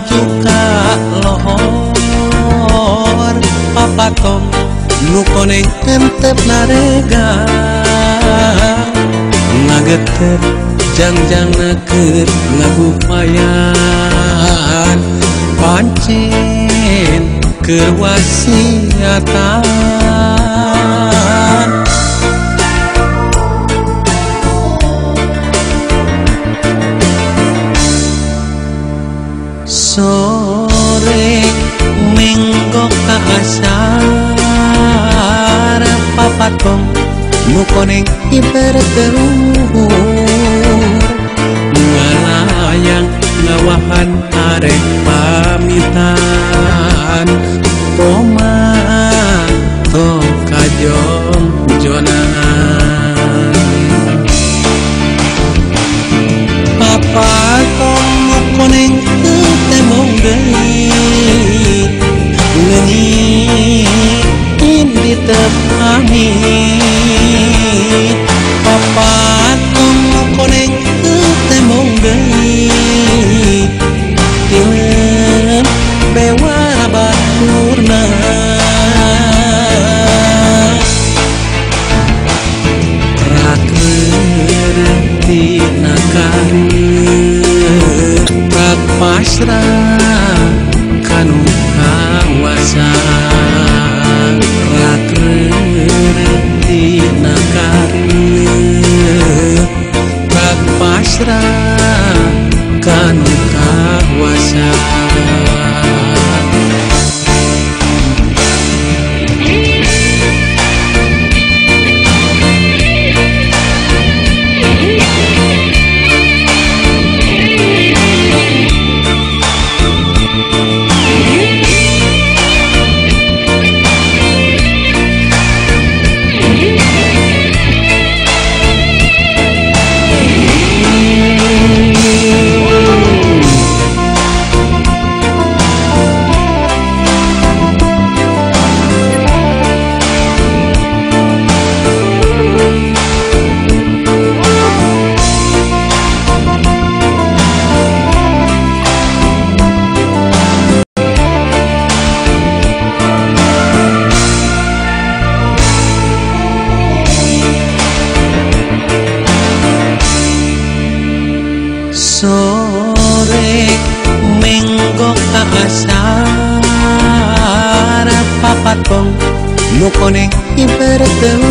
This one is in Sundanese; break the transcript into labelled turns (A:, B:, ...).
A: maju ka lohor papatong nu koneng entep narega ngagetep jangjangna keur ngagupayan pancen keur wasiatan sore menggok ka asar papatong nu koneng iberteluhur ngalayang ngawahan arek pamitan koma tong kajong jonan papatong nu koneng temong deui ngeunyiin di tepami papatong koneng temong deui tilem bewara baturna rakeureutina karir rak pasrah kanu kawasa rakeureutina karir rak pasrah kanu kawasa sore menggok ka asar papatong nu koneng iberteluhur